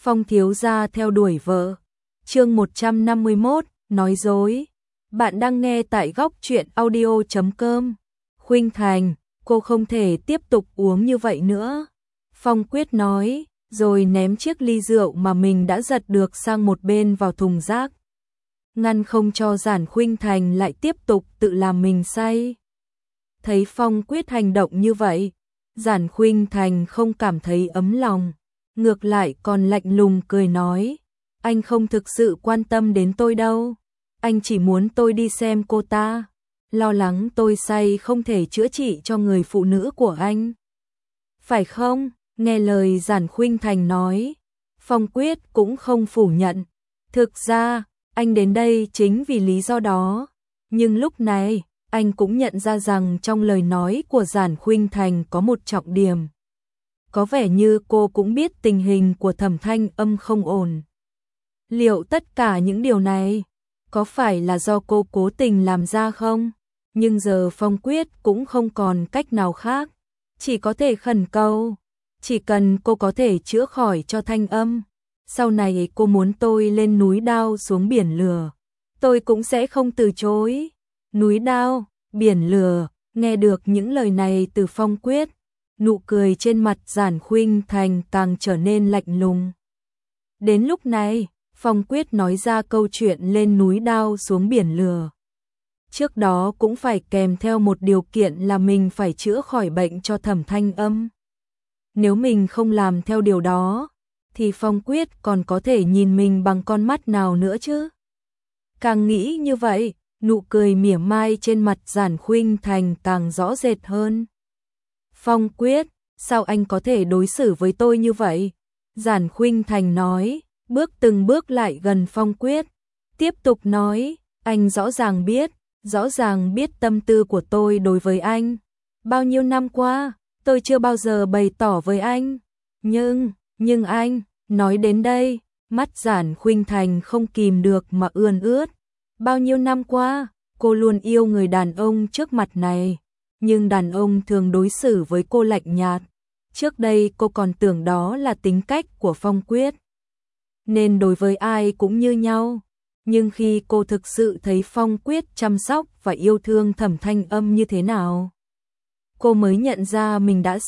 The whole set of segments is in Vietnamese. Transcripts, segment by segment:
Phong thiếu gia theo đuổi vợ. Chương 151, nói dối. Bạn đang nghe tại góc truyện audio.com. Khuynh Thành, cô không thể tiếp tục uống như vậy nữa. Phong Quyết nói, rồi ném chiếc ly rượu mà mình đã giật được sang một bên vào thùng rác. Ngăn không cho Giản Khuynh Thành lại tiếp tục tự làm mình say. Thấy Phong Quyết hành động như vậy, Giản Khuynh Thành không cảm thấy ấm lòng, ngược lại còn lạnh lùng cười nói, anh không thực sự quan tâm đến tôi đâu, anh chỉ muốn tôi đi xem cô ta, lo lắng tôi say không thể chữa trị cho người phụ nữ của anh. Phải không? Nghe lời Giản Khuynh Thành nói, Phong Quyết cũng không phủ nhận, thực ra, anh đến đây chính vì lý do đó, nhưng lúc này, anh cũng nhận ra rằng trong lời nói của Giản Khuynh Thành có một trọng điểm. Có vẻ như cô cũng biết tình hình của Thẩm Thanh Âm không ổn. Liệu tất cả những điều này có phải là do cô cố tình làm ra không? Nhưng giờ Phong Quyết cũng không còn cách nào khác, chỉ có thể khẩn cầu, chỉ cần cô có thể chữa khỏi cho Thanh Âm, sau này cô muốn tôi lên núi đao xuống biển lửa, tôi cũng sẽ không từ chối. Núi đao, biển lửa, nghe được những lời này từ Phong Quyết, nụ cười trên mặt Giản Khuynh Thành càng trở nên lạnh lùng. Đến lúc này, Phong Quyết nói ra câu chuyện lên núi đao xuống biển lửa. Trước đó cũng phải kèm theo một điều kiện là mình phải chữa khỏi bệnh cho Thẩm Thanh Âm. Nếu mình không làm theo điều đó, thì Phong Quyết còn có thể nhìn mình bằng con mắt nào nữa chứ? Càng nghĩ như vậy, nụ cười mỉa mai trên mặt Giản Khuynh Thành càng rõ rệt hơn. Phong Quyết, sao anh có thể đối xử với tôi như vậy? Giản Khuynh Thành nói, bước từng bước lại gần Phong Quyết, tiếp tục nói, anh rõ ràng biết tâm tư của tôi đối với anh. Bao nhiêu năm qua, tôi chưa bao giờ bày tỏ với anh. Nhưng anh, nói đến đây, mắt Giản Khuynh Thành không kìm được mà ươn ướt. Bao nhiêu năm qua, cô luôn yêu người đàn ông trước mặt này, nhưng đàn ông thường đối xử với cô lạnh nhạt. Trước đây cô còn tưởng đó là tính cách của Phong Quyết, nên đối với ai cũng như nhau. Nhưng khi cô thực sự thấy Phong Quyết chăm sóc và yêu thương Thẩm Thanh Âm như thế nào, cô mới nhận ra mình đã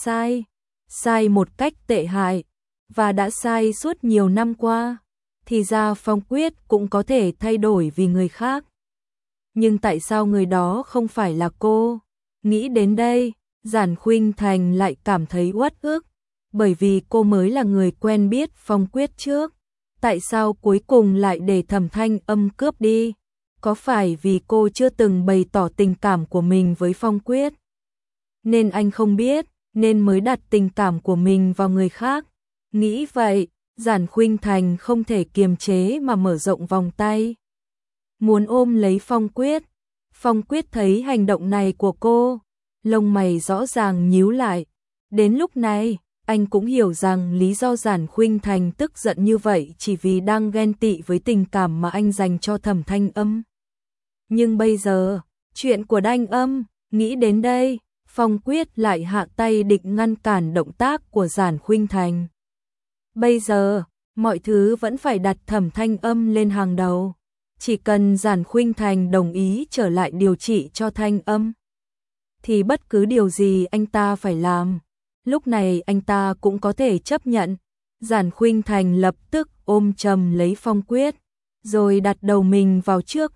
sai một cách tệ hại, và đã sai suốt nhiều năm qua. Thì ra Phong Quyết cũng có thể thay đổi vì người khác. Nhưng tại sao người đó không phải là cô? Nghĩ đến đây, Giản Khuynh Thành lại cảm thấy uất ức, bởi vì cô mới là người quen biết Phong Quyết trước. Tại sao cuối cùng lại để Thẩm Thanh Âm cướp đi? Có phải vì cô chưa từng bày tỏ tình cảm của mình với Phong Quyết, nên anh không biết, nên mới đặt tình cảm của mình vào người khác? Nghĩ vậy, Giản Khuynh Thành không thể kiềm chế mà mở rộng vòng tay, muốn ôm lấy Phong Quyết. Phong Quyết thấy hành động này của cô, lông mày rõ ràng nhíu lại. Đến lúc này, anh cũng hiểu rằng lý do Giản Khuynh Thành tức giận như vậy chỉ vì đang ghen tị với tình cảm mà anh dành cho Thẩm Thanh Âm. Nhưng bây giờ, chuyện của Thanh Âm, nghĩ đến đây, Phong Quyết lại hạ tay định ngăn cản động tác của Giản Khuynh Thành. Bây giờ, mọi thứ vẫn phải đặt Thẩm Thanh Âm lên hàng đầu. Chỉ cần Giản Khuynh Thành đồng ý trở lại điều trị cho Thanh Âm, thì bất cứ điều gì anh ta phải làm, lúc này anh ta cũng có thể chấp nhận. Giản Khuynh Thành lập tức ôm chầm lấy Phong Quyết, rồi đặt đầu mình vào trước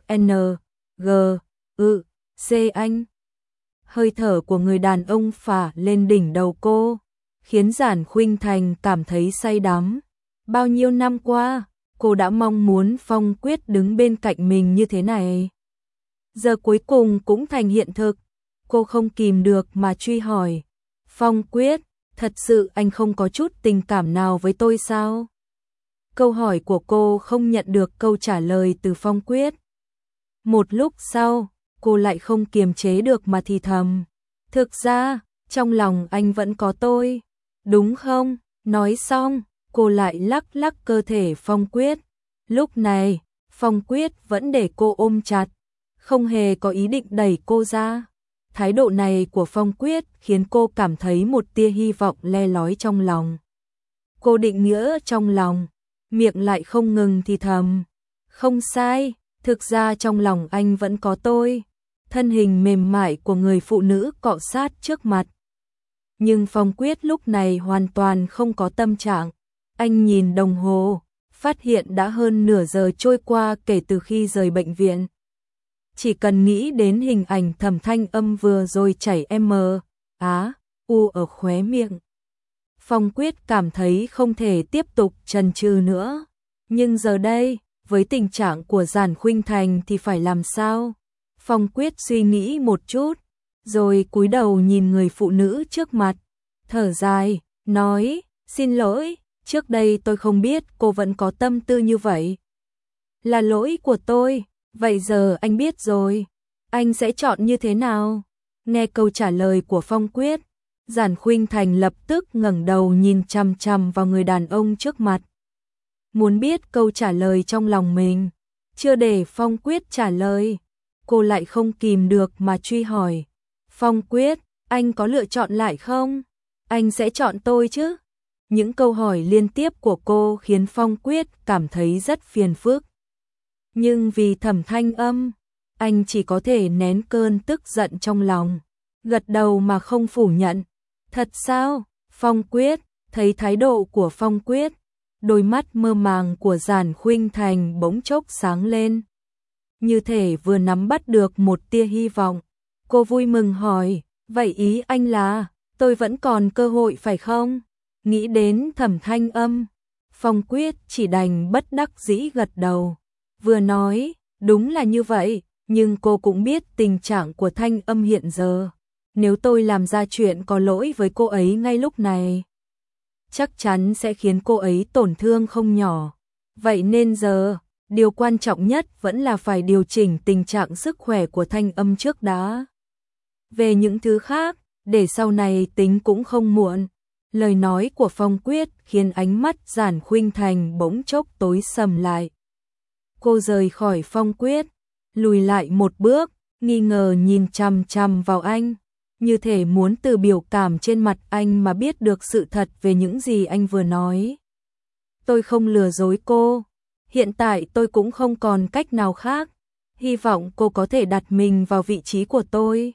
C anh. Hơi thở của người đàn ông phả lên đỉnh đầu cô, khiến Giản Khuynh Thành cảm thấy say đắm. Bao nhiêu năm qua, cô đã mong muốn Phong Quyết đứng bên cạnh mình như thế này. Giờ cuối cùng cũng thành hiện thực. Cô không kìm được mà truy hỏi, Phong Quyết, thật sự anh không có chút tình cảm nào với tôi sao? Câu hỏi của cô không nhận được câu trả lời từ Phong Quyết. Một lúc sau, cô lại không kiềm chế được mà thì thầm, thực ra, trong lòng anh vẫn có tôi, đúng không? Nói xong, cô lại lắc lắc cơ thể Phong Quyết. Lúc này, Phong Quyết vẫn để cô ôm chặt, không hề có ý định đẩy cô ra. Thái độ này của Phong Quyết khiến cô cảm thấy một tia hy vọng le lói trong lòng. Cô định nghĩa trong lòng, miệng lại không ngừng thì thầm. Không sai, thực ra trong lòng anh vẫn có tôi. Thân hình mềm mại của người phụ nữ cọ sát trước mặt. Nhưng Phong Quyết lúc này hoàn toàn không có tâm trạng. Anh nhìn đồng hồ, phát hiện đã hơn nửa giờ trôi qua kể từ khi rời bệnh viện. Chỉ cần nghĩ đến hình ảnh Thẩm Thanh Âm vừa rồi chảy u ở khóe miệng. Phong Quyết cảm thấy không thể tiếp tục chần chừ nữa. Nhưng giờ đây, với tình trạng của Giản Khuynh Thành thì phải làm sao? Phong Quyết suy nghĩ một chút, rồi cúi đầu nhìn người phụ nữ trước mặt, thở dài, nói, xin lỗi, trước đây tôi không biết cô vẫn có tâm tư như vậy. Là lỗi của tôi, vậy giờ anh biết rồi, anh sẽ chọn như thế nào? Nghe câu trả lời của Phong Quyết, Giản Khuynh Thành lập tức ngẩng đầu nhìn chằm chằm vào người đàn ông trước mặt. Muốn biết câu trả lời trong lòng mình, chưa để Phong Quyết trả lời, cô lại không kìm được mà truy hỏi. Phong Quyết, anh có lựa chọn lại không? Anh sẽ chọn tôi chứ? Những câu hỏi liên tiếp của cô khiến Phong Quyết cảm thấy rất phiền phức. Nhưng vì Thẩm Thanh Âm, anh chỉ có thể nén cơn tức giận trong lòng, gật đầu mà không phủ nhận. Thật sao? Phong Quyết, thấy thái độ của Phong Quyết, đôi mắt mơ màng của Giản Khuynh Thành bỗng chốc sáng lên. Như thể vừa nắm bắt được một tia hy vọng. Cô vui mừng hỏi, vậy ý anh là, tôi vẫn còn cơ hội phải không? Nghĩ đến Thẩm Thanh Âm, Phong Quyết chỉ đành bất đắc dĩ gật đầu. Vừa nói, đúng là như vậy, nhưng cô cũng biết tình trạng của Thanh Âm hiện giờ. Nếu tôi làm ra chuyện có lỗi với cô ấy ngay lúc này, chắc chắn sẽ khiến cô ấy tổn thương không nhỏ. Vậy nên giờ, điều quan trọng nhất vẫn là phải điều chỉnh tình trạng sức khỏe của Thanh Âm trước đã. Về những thứ khác, để sau này tính cũng không muộn. Lời nói của Phong Quyết khiến ánh mắt Giản Khuynh Thành bỗng chốc tối sầm lại. Cô rời khỏi Phong Quyết, lùi lại một bước, nghi ngờ nhìn chằm chằm vào anh, như thể muốn từ biểu cảm trên mặt anh mà biết được sự thật về những gì anh vừa nói. Tôi không lừa dối cô, hiện tại tôi cũng không còn cách nào khác, hy vọng cô có thể đặt mình vào vị trí của tôi.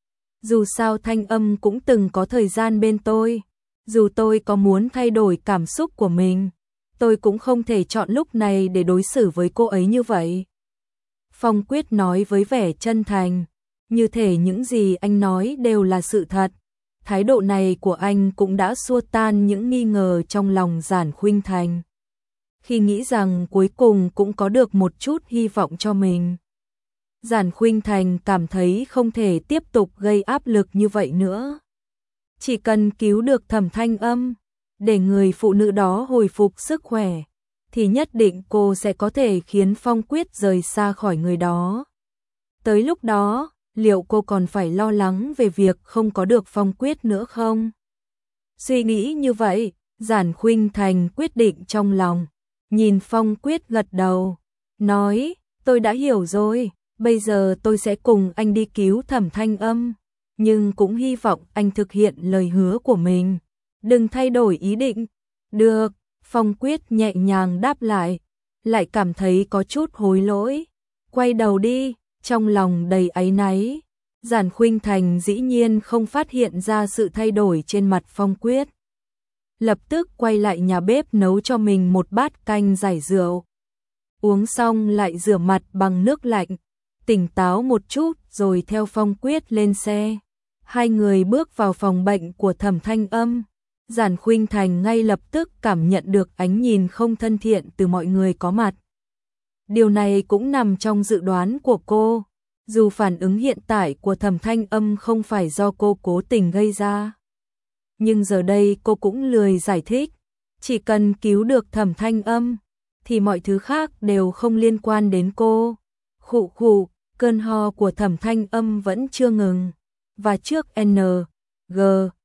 Dù sao Thanh Âm cũng từng có thời gian bên tôi, dù tôi có muốn thay đổi cảm xúc của mình, tôi cũng không thể chọn lúc này để đối xử với cô ấy như vậy. Phong Quyết nói với vẻ chân thành, như thể những gì anh nói đều là sự thật. Thái độ này của anh cũng đã xua tan những nghi ngờ trong lòng Giản Khuynh Thành. Khi nghĩ rằng cuối cùng cũng có được một chút hy vọng cho mình, Giản Khuynh Thành cảm thấy không thể tiếp tục gây áp lực như vậy nữa. Chỉ cần cứu được Thẩm Thanh Âm, để người phụ nữ đó hồi phục sức khỏe, thì nhất định cô sẽ có thể khiến Phong Quyết rời xa khỏi người đó. Tới lúc đó, liệu cô còn phải lo lắng về việc không có được Phong Quyết nữa không? Suy nghĩ như vậy, Giản Khuynh Thành quyết định trong lòng, nhìn Phong Quyết gật đầu, nói, tôi đã hiểu rồi, bây giờ tôi sẽ cùng anh đi cứu Thẩm Thanh Âm, nhưng cũng hy vọng anh thực hiện lời hứa của mình, đừng thay đổi ý định. Được, Phong Quyết nhẹ nhàng đáp lại cảm thấy có chút hối lỗi, quay đầu đi, trong lòng đầy áy náy. Giản Khuynh Thành dĩ nhiên không phát hiện ra sự thay đổi trên mặt Phong Quyết. Lập tức quay lại nhà bếp nấu cho mình một bát canh giải rượu. Uống xong lại rửa mặt bằng nước lạnh, tỉnh táo một chút rồi theo Phong Quyết lên xe. Hai người bước vào phòng bệnh của Thẩm Thanh Âm. Giản Khuynh Thành ngay lập tức cảm nhận được ánh nhìn không thân thiện từ mọi người có mặt. Điều này cũng nằm trong dự đoán của cô, dù phản ứng hiện tại của Thẩm Thanh Âm không phải do cô cố tình gây ra. Nhưng giờ đây cô cũng lười giải thích, chỉ cần cứu được Thẩm Thanh Âm, thì mọi thứ khác đều không liên quan đến cô. Khụ khụ, cơn ho của Thẩm Thanh Âm vẫn chưa ngừng, và trước N, G,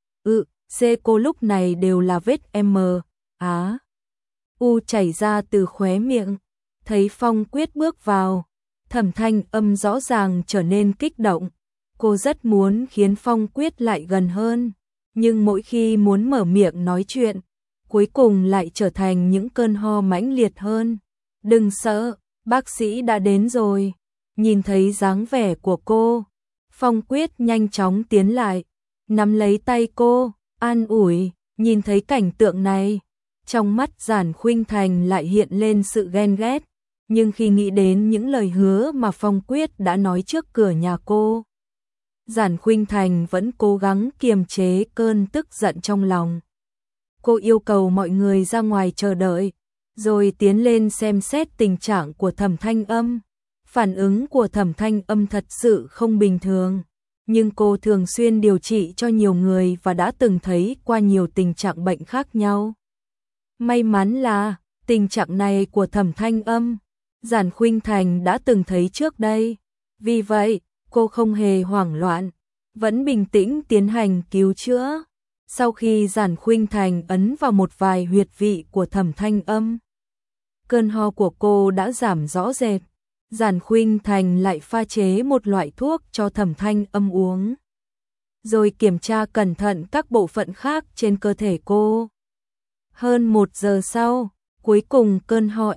C cô lúc này đều là vết M, Á, U chảy ra từ khóe miệng. Thấy Phong Quyết bước vào, Thẩm Thanh Âm rõ ràng trở nên kích động. Cô rất muốn khiến Phong Quyết lại gần hơn, nhưng mỗi khi muốn mở miệng nói chuyện, cuối cùng lại trở thành những cơn ho mãnh liệt hơn. Đừng sợ, bác sĩ đã đến rồi. Nhìn thấy dáng vẻ của cô, Phong Quyết nhanh chóng tiến lại, nắm lấy tay cô, an ủi. Nhìn thấy cảnh tượng này, trong mắt Giản Khuynh Thành lại hiện lên sự ghen ghét, nhưng khi nghĩ đến những lời hứa mà Phong Quyết đã nói trước cửa nhà cô, Giản Khuynh Thành vẫn cố gắng kiềm chế cơn tức giận trong lòng. Cô yêu cầu mọi người ra ngoài chờ đợi, rồi tiến lên xem xét tình trạng của Thẩm Thanh Âm. Phản ứng của Thẩm Thanh Âm thật sự không bình thường, nhưng cô thường xuyên điều trị cho nhiều người và đã từng thấy qua nhiều tình trạng bệnh khác nhau. May mắn là tình trạng này của Thẩm Thanh Âm, Giản Khuynh Thành đã từng thấy trước đây. Vì vậy, cô không hề hoảng loạn, vẫn bình tĩnh tiến hành cứu chữa. Sau khi Giản Khuynh Thành ấn vào một vài huyệt vị của Thẩm Thanh Âm, cơn ho của cô đã giảm rõ rệt. Giản Khuynh Thành lại pha chế một loại thuốc cho Thẩm Thanh Âm uống, rồi kiểm tra cẩn thận các bộ phận khác trên cơ thể cô. Hơn 1 giờ sau, cuối cùng cơn ho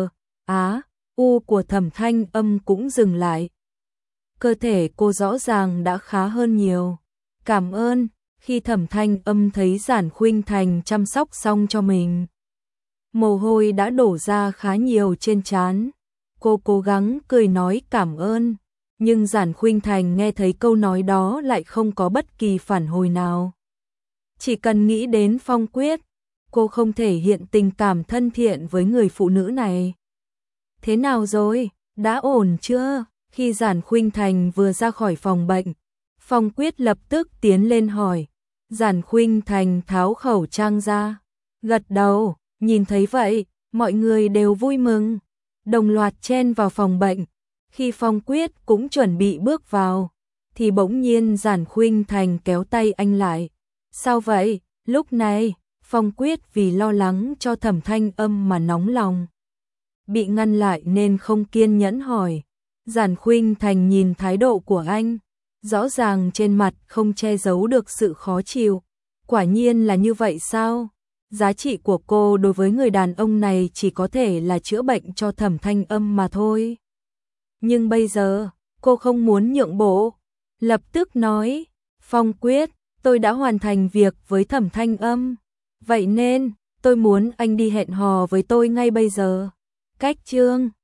u của Thẩm Thanh Âm cũng dừng lại. Cơ thể cô rõ ràng đã khá hơn nhiều. Cảm ơn. Khi Thẩm Thanh Âm thấy Giản Khuynh Thành chăm sóc xong cho mình, mồ hôi đã đổ ra khá nhiều trên trán. Cô cố gắng cười nói cảm ơn, nhưng Giản Khuynh Thành nghe thấy câu nói đó lại không có bất kỳ phản hồi nào. Chỉ cần nghĩ đến Phong Quyết, cô không thể hiện tình cảm thân thiện với người phụ nữ này. Thế nào rồi, đã ổn chưa? Khi Giản Khuynh Thành vừa ra khỏi phòng bệnh, Phong Quyết lập tức tiến lên hỏi. Giản Khuynh Thành tháo khẩu trang ra, gật đầu. Nhìn thấy vậy, mọi người đều vui mừng, đồng loạt chen vào phòng bệnh. Khi Phong Quyết cũng chuẩn bị bước vào, thì bỗng nhiên Giản Khuynh Thành kéo tay anh lại. Sao vậy? Lúc này, Phong Quyết vì lo lắng cho Thẩm Thanh Âm mà nóng lòng, bị ngăn lại nên không kiên nhẫn hỏi. Giản Khuynh Thành nhìn thái độ của anh, rõ ràng trên mặt không che giấu được sự khó chịu. Quả nhiên là như vậy sao? Giá trị của cô đối với người đàn ông này chỉ có thể là chữa bệnh cho Thẩm Thanh Âm mà thôi. Nhưng bây giờ, cô không muốn nhượng bộ, lập tức nói, Phong Quyết, tôi đã hoàn thành việc với Thẩm Thanh Âm, vậy nên, tôi muốn anh đi hẹn hò với tôi ngay bây giờ. Cách chương